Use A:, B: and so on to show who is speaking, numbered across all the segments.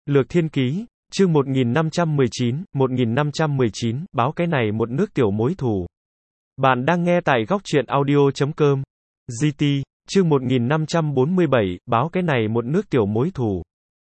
A: Lược Thiên Ký, chương 1519, báo cái này một nước tiểu mối thù. Bạn đang nghe tại góc truyện audio.com. GT, chương 1547, báo cái này một nước tiểu mối thù.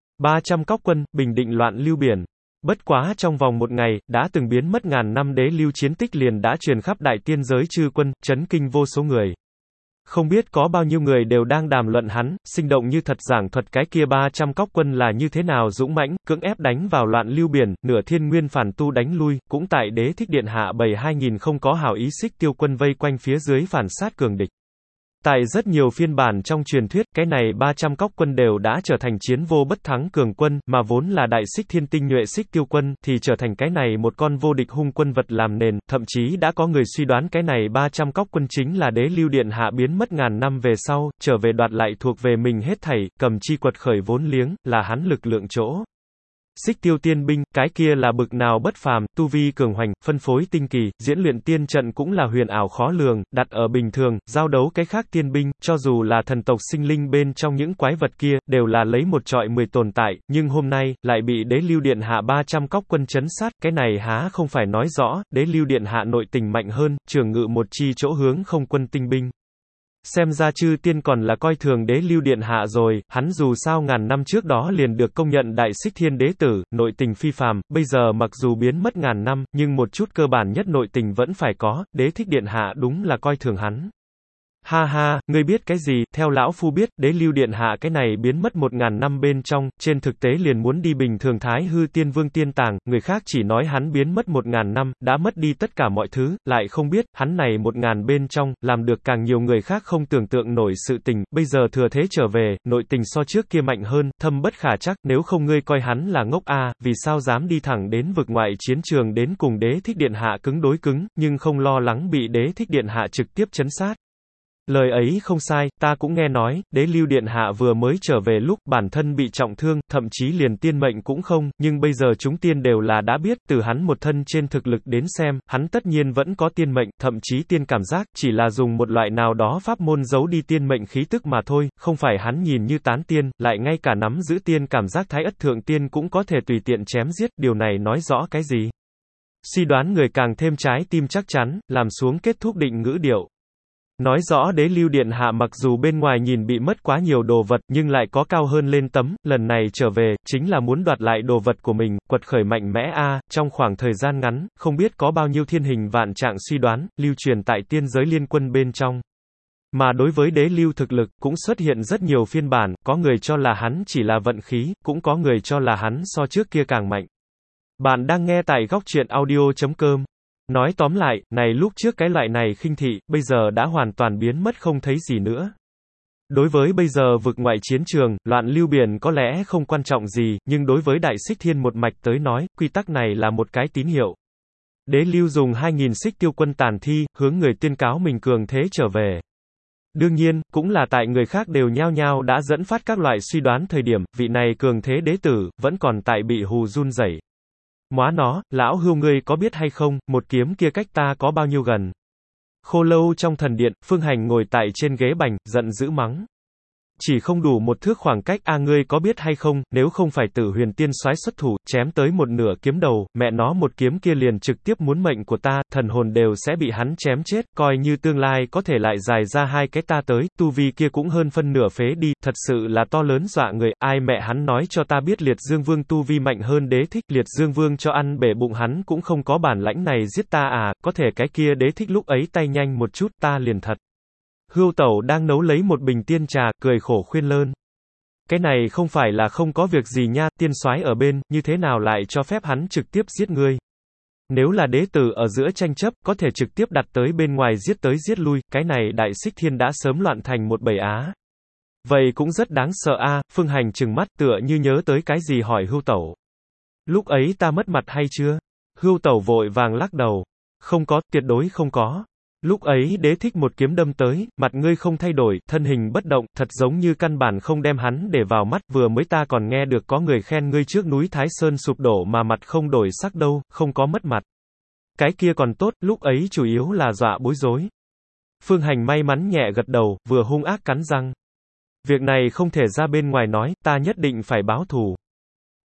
A: 300 cóc quân, bình định loạn lưu biển. Bất quá trong vòng một ngày, đã từng biến mất ngàn năm đế lưu chiến tích liền đã truyền khắp đại tiên giới chư quân, chấn kinh vô số người. Không biết có bao nhiêu người đều đang đàm luận hắn, sinh động như thật giảng thuật cái kia 300 cóc quân là như thế nào dũng mãnh, cưỡng ép đánh vào loạn lưu biển, nửa thiên nguyên phản tu đánh lui, cũng tại đế thích điện hạ bầy 2000 không có hảo ý xích tiêu quân vây quanh phía dưới phản sát cường địch. Tại rất nhiều phiên bản trong truyền thuyết, cái này 300 cóc quân đều đã trở thành chiến vô bất thắng cường quân, mà vốn là đại xích thiên tinh nhuệ xích tiêu quân, thì trở thành cái này một con vô địch hung quân vật làm nền, thậm chí đã có người suy đoán cái này 300 cóc quân chính là đế lưu điện hạ biến mất ngàn năm về sau, trở về đoạt lại thuộc về mình hết thảy, cầm chi quật khởi vốn liếng, là hắn lực lượng chỗ. Xích tiêu tiên binh, cái kia là bực nào bất phàm, tu vi cường hoành, phân phối tinh kỳ, diễn luyện tiên trận cũng là huyền ảo khó lường, đặt ở bình thường, giao đấu cái khác tiên binh, cho dù là thần tộc sinh linh bên trong những quái vật kia, đều là lấy một trọi 10 tồn tại, nhưng hôm nay, lại bị đế lưu điện hạ 300 cóc quân chấn sát, cái này há không phải nói rõ, đế lưu điện hạ nội tình mạnh hơn, trường ngự một chi chỗ hướng không quân tinh binh. Xem ra chư tiên còn là coi thường đế lưu điện hạ rồi, hắn dù sao ngàn năm trước đó liền được công nhận đại xích thiên đế tử, nội tình phi phàm, bây giờ mặc dù biến mất ngàn năm, nhưng một chút cơ bản nhất nội tình vẫn phải có, đế thích điện hạ đúng là coi thường hắn. Ha ha, ngươi biết cái gì, theo lão phu biết, đế lưu điện hạ cái này biến mất 1000 năm bên trong, trên thực tế liền muốn đi bình thường thái hư tiên vương tiên tàng, người khác chỉ nói hắn biến mất 1000 năm, đã mất đi tất cả mọi thứ, lại không biết, hắn này 1000 bên trong, làm được càng nhiều người khác không tưởng tượng nổi sự tình, bây giờ thừa thế trở về, nội tình so trước kia mạnh hơn, thâm bất khả trắc, nếu không ngươi coi hắn là ngốc a, vì sao dám đi thẳng đến vực ngoại chiến trường đến cùng đế thích điện hạ cứng đối cứng, nhưng không lo lắng bị đế thích điện hạ trực tiếp chấn sát. Lời ấy không sai, ta cũng nghe nói, đế lưu điện hạ vừa mới trở về lúc bản thân bị trọng thương, thậm chí liền tiên mệnh cũng không, nhưng bây giờ chúng tiên đều là đã biết, từ hắn một thân trên thực lực đến xem, hắn tất nhiên vẫn có tiên mệnh, thậm chí tiên cảm giác, chỉ là dùng một loại nào đó pháp môn giấu đi tiên mệnh khí tức mà thôi, không phải hắn nhìn như tán tiên, lại ngay cả nắm giữ tiên cảm giác thái ất thượng tiên cũng có thể tùy tiện chém giết, điều này nói rõ cái gì? Suy đoán người càng thêm trái tim chắc chắn, làm xuống kết thúc định ngữ điệu. Nói rõ đế lưu điện hạ mặc dù bên ngoài nhìn bị mất quá nhiều đồ vật nhưng lại có cao hơn lên tấm, lần này trở về, chính là muốn đoạt lại đồ vật của mình, quật khởi mạnh mẽ a. Trong khoảng thời gian ngắn, không biết có bao nhiêu thiên hình vạn trạng suy đoán, lưu truyền tại tiên giới liên quân bên trong. Mà đối với đế lưu thực lực, cũng xuất hiện rất nhiều phiên bản, có người cho là hắn chỉ là vận khí, cũng có người cho là hắn so trước kia càng mạnh. Bạn đang nghe tại góc truyện audio.com. Nói tóm lại, này lúc trước cái loại này khinh thị, bây giờ đã hoàn toàn biến mất không thấy gì nữa. Đối với bây giờ vực ngoại chiến trường, loạn lưu biển có lẽ không quan trọng gì, nhưng đối với đại xích thiên một mạch tới nói, quy tắc này là một cái tín hiệu. Đế lưu dùng 2000 xích tiêu quân tàn thi, hướng người tuyên cáo mình cường thế trở về. Đương nhiên, cũng là tại người khác đều nhao nhao đã dẫn phát các loại suy đoán thời điểm, vị này cường thế đế tử, vẫn còn tại bị hù run rẩy. Móa nó, lão hưu ngươi có biết hay không, một kiếm kia cách ta có bao nhiêu gần. Khô lâu trong thần điện, Phương Hành ngồi tại trên ghế bành, giận dữ mắng. Chỉ không đủ một thước khoảng cách a, ngươi có biết hay không, nếu không phải Tử Huyền tiên soái xuất thủ, chém tới một nửa kiếm đầu, mẹ nó một kiếm kia liền trực tiếp muốn mệnh của ta, thần hồn đều sẽ bị hắn chém chết, coi như tương lai có thể lại dài ra hai cái ta tới, tu vi kia cũng hơn phân nửa phế đi, thật sự là to lớn dọa người, ai mẹ hắn nói cho ta biết Liệt Dương Vương tu vi mạnh hơn đế thích, Liệt Dương Vương cho ăn bể bụng hắn cũng không có bản lãnh này giết ta à, có thể cái kia đế thích lúc ấy tay nhanh một chút, ta liền thật. Hưu Tẩu đang nấu lấy một bình tiên trà, cười khổ khuyên lơn. Cái này không phải là không có việc gì nha, tiên soái ở bên, như thế nào lại cho phép hắn trực tiếp giết ngươi. Nếu là đế tử ở giữa tranh chấp, có thể trực tiếp đặt tới bên ngoài giết tới giết lui, cái này đại xích thiên đã sớm loạn thành một bầy á. Vậy cũng rất đáng sợ a. Phương Hành trừng mắt tựa như nhớ tới cái gì hỏi Hưu Tẩu. Lúc ấy ta mất mặt hay chưa? Hưu Tẩu vội vàng lắc đầu. Không có, tuyệt đối không có. Lúc ấy đế thích một kiếm đâm tới, mặt ngươi không thay đổi, thân hình bất động, thật giống như căn bản không đem hắn để vào mắt, vừa mới ta còn nghe được có người khen ngươi trước núi Thái Sơn sụp đổ mà mặt không đổi sắc đâu, không có mất mặt. Cái kia còn tốt, lúc ấy chủ yếu là dọa bối rối. Phương Hành may mắn nhẹ gật đầu, vừa hung ác cắn răng. Việc này không thể ra bên ngoài nói, ta nhất định phải báo thù.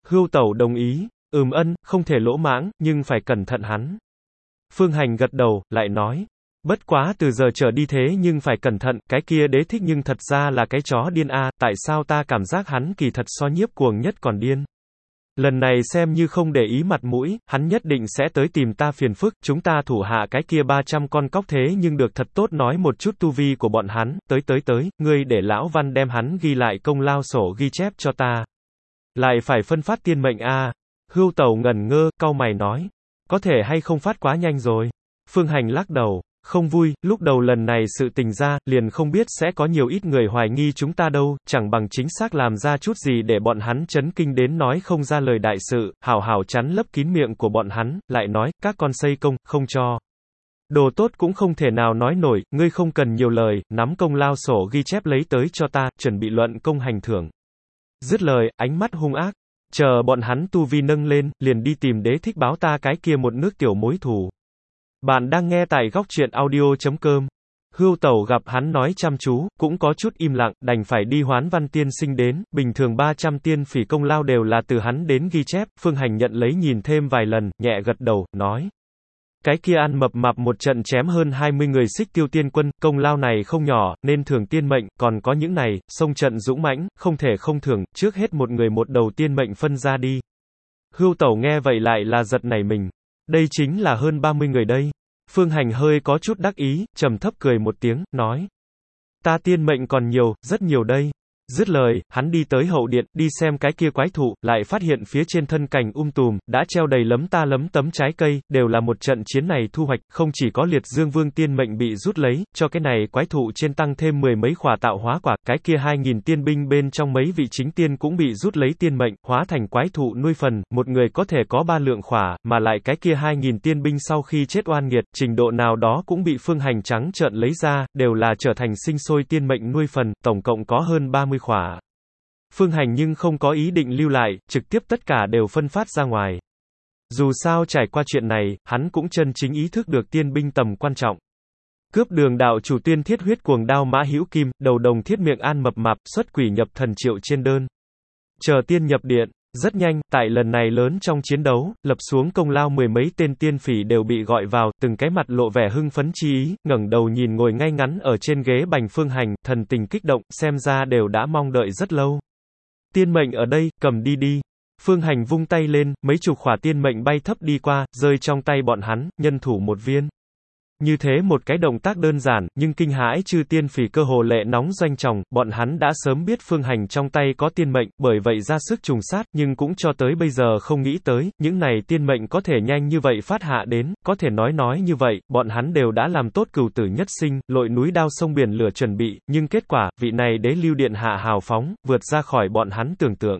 A: Hưu Tẩu đồng ý, không thể lỗ mãng, nhưng phải cẩn thận hắn. Phương Hành gật đầu, lại nói. Bất quá từ giờ trở đi thế nhưng phải cẩn thận, cái kia đế thích nhưng thật ra là cái chó điên a, tại sao ta cảm giác hắn kỳ thật so nhiếp cuồng nhất còn điên. Lần này xem như không để ý mặt mũi, hắn nhất định sẽ tới tìm ta phiền phức, chúng ta thủ hạ cái kia 300 con cóc thế nhưng được thật tốt nói một chút tu vi của bọn hắn, tới, ngươi để lão Văn đem hắn ghi lại công lao sổ ghi chép cho ta. Lại phải phân phát tiên mệnh a. Hưu Tẩu ngẩn ngơ, cau mày nói. Có thể hay không phát quá nhanh rồi. Phương Hành lắc đầu. Không vui, lúc đầu lần này sự tình ra, liền không biết sẽ có nhiều ít người hoài nghi chúng ta đâu, chẳng bằng chính xác làm ra chút gì để bọn hắn chấn kinh đến nói không ra lời đại sự, hảo hảo chắn lấp kín miệng của bọn hắn, lại nói, các con xây công, không cho. Đồ tốt cũng không thể nào nói nổi, ngươi không cần nhiều lời, nắm công lao sổ ghi chép lấy tới cho ta, chuẩn bị luận công hành thưởng. Dứt lời, ánh mắt hung ác, chờ bọn hắn tu vi nâng lên, liền đi tìm đế thích báo ta cái kia một nước tiểu mối thù. Bạn đang nghe tại góc truyện audio.com. Hưu Tẩu gặp hắn nói chăm chú, cũng có chút im lặng, đành phải đi hoán văn tiên sinh đến, bình thường 300 tiên phỉ công lao đều là từ hắn đến ghi chép, Phương Hành nhận lấy nhìn thêm vài lần, nhẹ gật đầu, nói. Cái kia ăn mập mạp một trận chém hơn 20 người Xích Tiêu tiên quân, công lao này không nhỏ, nên thưởng tiên mệnh, còn có những này, xông trận dũng mãnh, không thể không thưởng, trước hết một người một đầu tiên mệnh phân ra đi. Hưu Tẩu nghe vậy lại là giật nảy mình. Đây chính là hơn 30 người đây. Phương Hành hơi có chút đắc ý, trầm thấp cười một tiếng, nói. Ta tiên mệnh còn nhiều, rất nhiều đây. Dứt lời, hắn đi tới hậu điện, đi xem cái kia quái thụ, lại phát hiện phía trên thân cành tùm, đã treo đầy lấm ta lấm tấm trái cây, đều là một trận chiến này thu hoạch, không chỉ có liệt dương vương tiên mệnh bị rút lấy, cho cái này quái thụ trên tăng thêm 10 mấy khỏa tạo hóa quả, cái kia 2000 tiên binh bên trong mấy vị chính tiên cũng bị rút lấy tiên mệnh, hóa thành quái thụ nuôi phần, một người có thể có 3 lượng khỏa, mà lại cái kia 2000 tiên binh sau khi chết oan nghiệt, trình độ nào đó cũng bị Phương Hành trắng trợn lấy ra, đều là trở thành sinh sôi tiên mệnh nuôi phần, tổng cộng có hơn 30 khỏa. Phương Hành nhưng không có ý định lưu lại, trực tiếp tất cả đều phân phát ra ngoài. Dù sao trải qua chuyện này, hắn cũng chân chính ý thức được tiên binh tầm quan trọng. Cướp đường đạo chủ tuyên thiết huyết cuồng đao Mã Hữu Kim, đầu đồng thiết miệng an mập mạp, xuất quỷ nhập thần triệu trên đơn. Chờ tiên nhập điện. Rất nhanh, tại lần này lớn trong chiến đấu, lập xuống công lao 10 mấy tên tiên phỉ đều bị gọi vào, từng cái mặt lộ vẻ hưng phấn chi ý, ngẩng đầu nhìn ngồi ngay ngắn ở trên ghế bành Phương Hành, thần tình kích động, xem ra đều đã mong đợi rất lâu. Tiên mệnh ở đây, cầm đi đi. Phương Hành vung tay lên, mấy chục khỏa tiên mệnh bay thấp đi qua, rơi trong tay bọn hắn, nhân thủ một viên. Như thế một cái động tác đơn giản, nhưng kinh hãi chư tiên phỉ cơ hồ lệ nóng doanh tròng, bọn hắn đã sớm biết Phương Hành trong tay có tiên mệnh, bởi vậy ra sức trùng sát, nhưng cũng cho tới bây giờ không nghĩ tới, những này tiên mệnh có thể nhanh như vậy phát hạ đến, có thể nói như vậy, bọn hắn đều đã làm tốt cửu tử nhất sinh, lội núi đao sông biển lửa chuẩn bị, nhưng kết quả, vị này đế lưu điện hạ hào phóng, vượt ra khỏi bọn hắn tưởng tượng.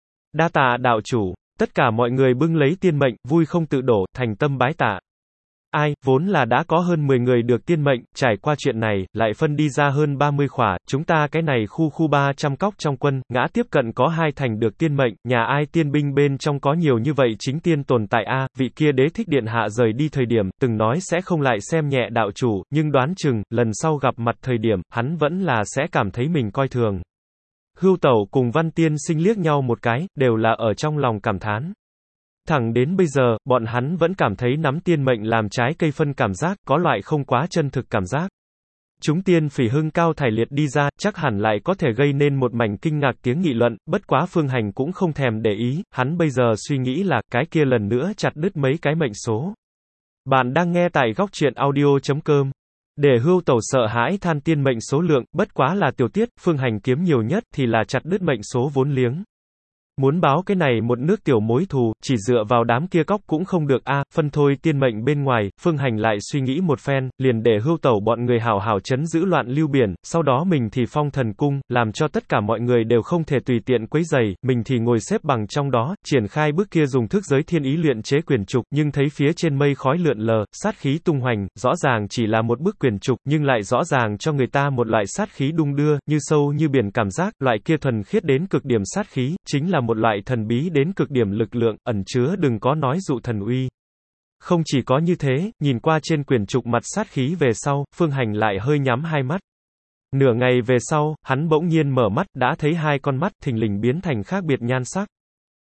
A: Đa tạ đạo chủ, tất cả mọi người bưng lấy tiên mệnh, vui không tự đổ, thành tâm bái tạ. Ai, vốn là đã có hơn 10 người được tiên mệnh, trải qua chuyện này, lại phân đi ra hơn 30 khỏa, chúng ta cái này khu 300 cóc trong quân, ngã tiếp cận có 2 thành được tiên mệnh, nhà ai tiên binh bên trong có nhiều như vậy chính tiên tồn tại a, vị kia đế thích điện hạ rời đi thời điểm, từng nói sẽ không lại xem nhẹ đạo chủ, nhưng đoán chừng, lần sau gặp mặt thời điểm, hắn vẫn là sẽ cảm thấy mình coi thường. Hưu Tẩu cùng Văn Tiên Sinh liếc nhau một cái, đều là ở trong lòng cảm thán. Thẳng đến bây giờ, bọn hắn vẫn cảm thấy nắm tiên mệnh làm trái cây phân cảm giác, có loại không quá chân thực cảm giác. Chúng tiên phỉ hưng cao thải liệt đi ra, chắc hẳn lại có thể gây nên một mảnh kinh ngạc tiếng nghị luận, bất quá Phương Hành cũng không thèm để ý, hắn bây giờ suy nghĩ là, cái kia lần nữa chặt đứt mấy cái mệnh số. Bạn đang nghe tại góc truyện audio.com. Để Hưu Tẩu sợ hãi than tiên mệnh số lượng, bất quá là tiểu tiết, Phương Hành kiếm nhiều nhất, thì là chặt đứt mệnh số vốn liếng. Muốn báo cái này một nước tiểu mối thù, chỉ dựa vào đám kia cóc cũng không được a, phân thôi tiên mệnh bên ngoài, Phương Hành lại suy nghĩ một phen, liền để Hưu Tẩu bọn người hảo hảo trấn giữ loạn lưu biển, sau đó mình thì phong thần cung, làm cho tất cả mọi người đều không thể tùy tiện quấy rầy, mình thì ngồi xếp bằng trong đó, triển khai bước kia dùng thức giới thiên ý luyện chế quyền trục, nhưng thấy phía trên mây khói lượn lờ, sát khí tung hoành, rõ ràng chỉ là một bức quyền trục, nhưng lại rõ ràng cho người ta một loại sát khí đung đưa, như sâu như biển cảm giác, loại kia thuần khiết đến cực điểm sát khí, chính là một loại thần bí đến cực điểm lực lượng, ẩn chứa đừng có nói dụ thần uy. Không chỉ có như thế, nhìn qua trên quyển trục mặt sát khí về sau, Phương Hành lại hơi nhắm hai mắt. Nửa ngày về sau, hắn bỗng nhiên mở mắt, đã thấy hai con mắt thình lình biến thành khác biệt nhan sắc.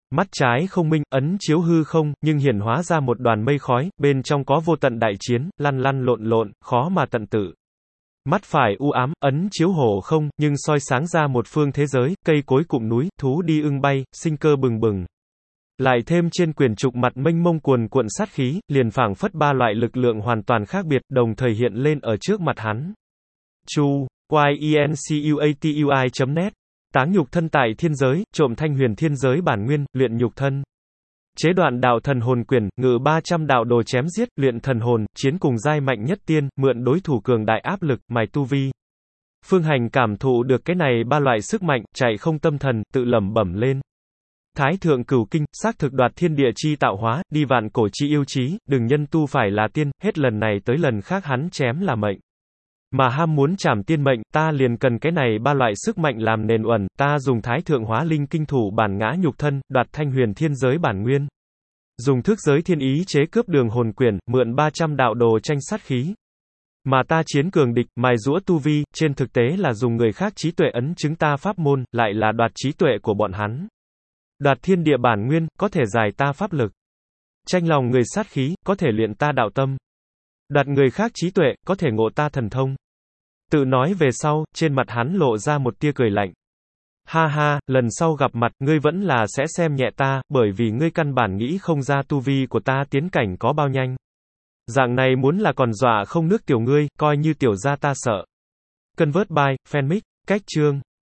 A: Mắt trái không minh, ấn chiếu hư không, nhưng hiển hóa ra một đoàn mây khói, bên trong có vô tận đại chiến, lăn lăn lộn lộn, khó mà tận tự. Mắt phải u ám, ấn chiếu hổ không, nhưng soi sáng ra một phương thế giới, cây cối cụm núi, thú đi ưng bay, sinh cơ bừng bừng. Lại thêm trên quyển trục mặt mênh mông cuồn cuộn sát khí, liền phảng phất ba loại lực lượng hoàn toàn khác biệt, đồng thời hiện lên ở trước mặt hắn. Chu, YENCUATUI.net. Táng nhục thân tại thiên giới, trộm thanh huyền thiên giới bản nguyên, luyện nhục thân. Chế đoạn đạo thần hồn quyền, ngự 300 đạo đồ chém giết, luyện thần hồn, chiến cùng giai mạnh nhất tiên, mượn đối thủ cường đại áp lực, mài tu vi. Phương Hành cảm thụ được cái này ba loại sức mạnh, chạy không tâm thần, tự lẩm bẩm lên. Thái thượng cửu kinh, xác thực đoạt thiên địa chi tạo hóa, đi vạn cổ chi yêu chí, đừng nhân tu phải là tiên, hết lần này tới lần khác hắn chém là mệnh. Mà ham muốn trảm tiên mệnh, ta liền cần cái này ba loại sức mạnh làm nền uẩn, ta dùng thái thượng hóa linh kinh thủ bản ngã nhục thân, đoạt thanh huyền thiên giới bản nguyên. Dùng thức giới thiên ý chế cướp đường hồn quyền, mượn 300 đạo đồ tranh sát khí. Mà ta chiến cường địch, mài giũa tu vi, trên thực tế là dùng người khác trí tuệ ấn chứng ta pháp môn, lại là đoạt trí tuệ của bọn hắn. Đoạt thiên địa bản nguyên, có thể giải ta pháp lực. Tranh lòng người sát khí, có thể luyện ta đạo tâm. Đoạt người khác trí tuệ, có thể ngộ ta thần thông. Tự nói về sau, trên mặt hắn lộ ra một tia cười lạnh. Ha ha, lần sau gặp mặt, ngươi vẫn là sẽ xem nhẹ ta, bởi vì ngươi căn bản nghĩ không ra tu vi của ta tiến cảnh có bao nhanh. Dạng này muốn là còn dọa không nước tiểu ngươi, coi như tiểu gia ta sợ. Convert by, fanmic, cách chương.